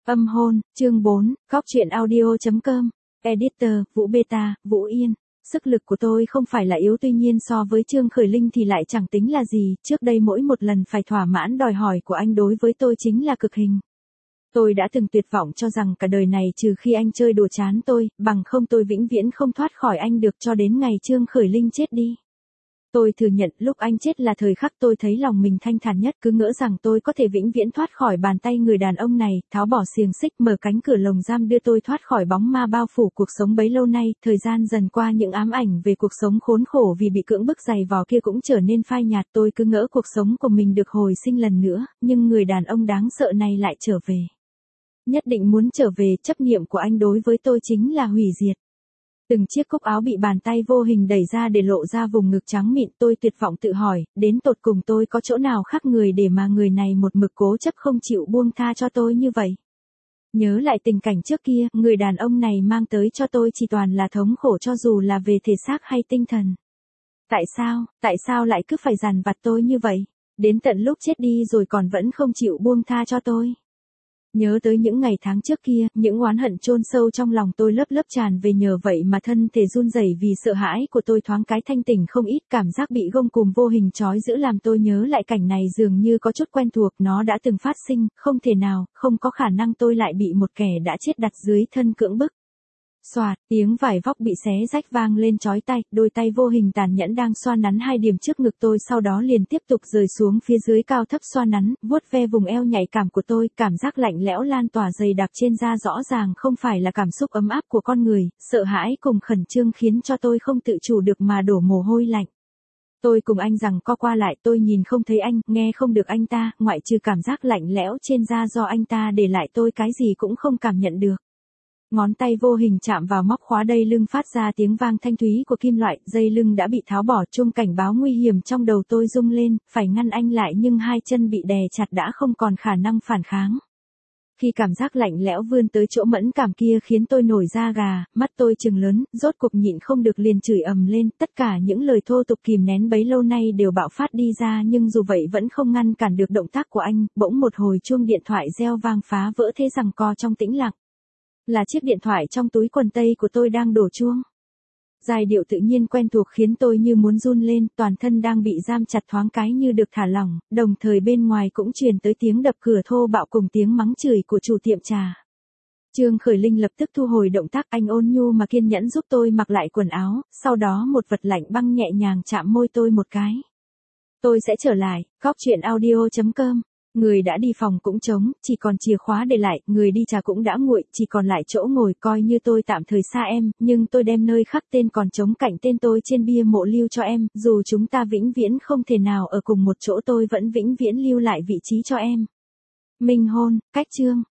Âm hôn, chương 4, Góc truyện audio.com. Editor, Vũ Beta, Vũ Yên. Sức lực của tôi không phải là yếu, tuy nhiên so với Trương Khởi Linh thì lại chẳng tính là gì. Trước đây mỗi một lần phải thỏa mãn đòi hỏi của anh đối với tôi chính là cực hình. Tôi đã từng tuyệt vọng cho rằng cả đời này trừ khi anh chơi đùa chán tôi, bằng không tôi vĩnh viễn không thoát khỏi anh được, cho đến ngày Trương Khởi Linh chết đi. Tôi thừa nhận lúc anh chết là thời khắc tôi thấy lòng mình thanh thản nhất, cứ ngỡ rằng tôi có thể vĩnh viễn thoát khỏi bàn tay người đàn ông này, tháo bỏ xiềng xích, mở cánh cửa lồng giam đưa tôi thoát khỏi bóng ma bao phủ cuộc sống bấy lâu nay. Thời gian dần qua, những ám ảnh về cuộc sống khốn khổ vì bị cưỡng bức dày vò kia cũng trở nên phai nhạt. Tôi cứ ngỡ cuộc sống của mình được hồi sinh lần nữa, nhưng người đàn ông đáng sợ này lại trở về. Nhất định muốn trở về, chấp niệm của anh đối với tôi chính là hủy diệt. Từng chiếc cúc áo bị bàn tay vô hình đẩy ra để lộ ra vùng ngực trắng mịn, tôi tuyệt vọng tự hỏi, đến tột cùng tôi có chỗ nào khác người để mà người này một mực cố chấp không chịu buông tha cho tôi như vậy. Nhớ lại tình cảnh trước kia, người đàn ông này mang tới cho tôi chỉ toàn là thống khổ, cho dù là về thể xác hay tinh thần. Tại sao lại cứ phải dằn vặt tôi như vậy, đến tận lúc chết đi rồi còn vẫn không chịu buông tha cho tôi. Nhớ tới những ngày tháng trước kia, những oán hận chôn sâu trong lòng tôi lớp lớp tràn về, nhờ vậy mà thân thể run rẩy vì sợ hãi của tôi thoáng cái thanh tỉnh không ít. Cảm giác bị gông cùm vô hình trói giữ làm tôi nhớ lại cảnh này dường như có chút quen thuộc, nó đã từng phát sinh, không thể nào, không có khả năng tôi lại bị một kẻ đã chết đặt dưới thân cưỡng bức. Xoạt, tiếng vải vóc bị xé rách vang lên chói tai, đôi tay vô hình tàn nhẫn đang xoa nắn hai điểm trước ngực tôi, sau đó liền tiếp tục rời xuống phía dưới cao thấp xoa nắn, vuốt ve vùng eo nhạy cảm của tôi. Cảm giác lạnh lẽo lan tỏa dày đặc trên da rõ ràng không phải là cảm xúc ấm áp của con người, sợ hãi cùng khẩn trương khiến cho tôi không tự chủ được mà đổ mồ hôi lạnh. Tôi cùng anh giằng co qua lại, tôi nhìn không thấy anh, nghe không được anh ta, ngoại trừ cảm giác lạnh lẽo trên da do anh ta để lại, tôi cái gì cũng không cảm nhận được. Ngón tay vô hình chạm vào móc khóa đai lưng, phát ra tiếng vang thanh thúy của kim loại, dây lưng đã bị tháo bỏ, chuông cảnh báo nguy hiểm trong đầu tôi rung lên, phải ngăn anh lại nhưng hai chân bị đè chặt đã không còn khả năng phản kháng. Khi cảm giác lạnh lẽo vươn tới chỗ mẫn cảm kia khiến tôi nổi da gà, mắt tôi trừng lớn, rốt cuộc nhịn không được liền chửi ầm lên, tất cả những lời thô tục kìm nén bấy lâu nay đều bạo phát đi ra, nhưng dù vậy vẫn không ngăn cản được động tác của anh. Bỗng một hồi chuông điện thoại reo vang phá vỡ thế giằng co trong tĩnh lặng. Là chiếc điện thoại trong túi quần tây của tôi đang đổ chuông. Giai điệu tự nhiên quen thuộc khiến tôi như muốn run lên, toàn thân đang bị giam chặt thoáng cái như được thả lỏng, đồng thời bên ngoài cũng truyền tới tiếng đập cửa thô bạo cùng tiếng mắng chửi của chủ tiệm trà. Trương Khởi Linh lập tức thu hồi động tác, anh ôn nhu mà kiên nhẫn giúp tôi mặc lại quần áo, sau đó một vật lạnh băng nhẹ nhàng chạm môi tôi một cái. Tôi sẽ trở lại, Góc truyện audio.com. Người đã đi phòng cũng trống, chỉ còn chìa khóa để lại, người đi trà cũng đã nguội, chỉ còn lại chỗ ngồi, coi như tôi tạm thời xa em, nhưng tôi đem nơi khắc tên còn trống cạnh tên tôi trên bia mộ lưu cho em, dù chúng ta vĩnh viễn không thể nào ở cùng một chỗ, tôi vẫn vĩnh viễn lưu lại vị trí cho em. Minh hôn, cách chương.